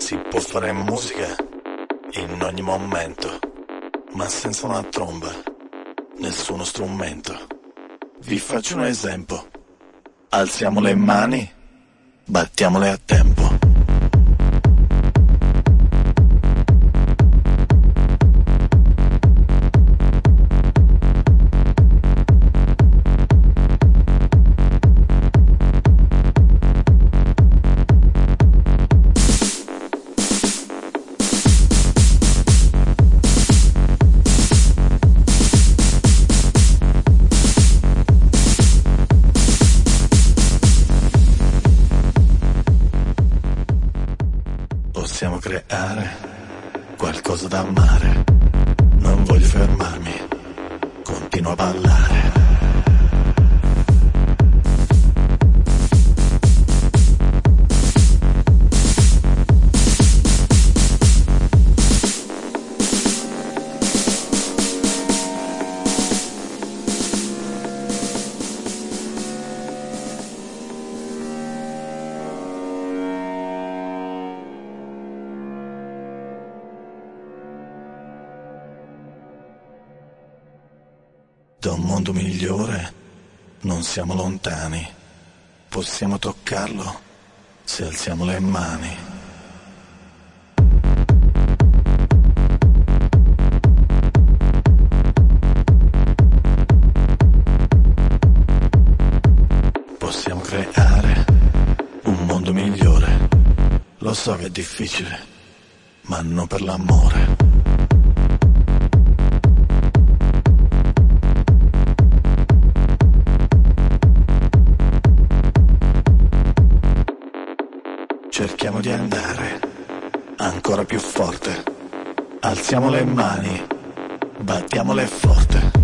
Si può fare musica in ogni momento, ma senza una tromba, nessuno strumento. Vi faccio un esempio. Alziamo le mani, battiamole a tempo. Possiamo creare qualcosa da amare. Non voglio fermarmi, continuo a ballare. Da un mondo migliore non siamo lontani, possiamo toccarlo se alziamo le mani. Possiamo creare un mondo migliore, lo so che è difficile, ma non per l'amore. Cerchiamo di andare ancora più forte, alziamo le mani, battiamole forte.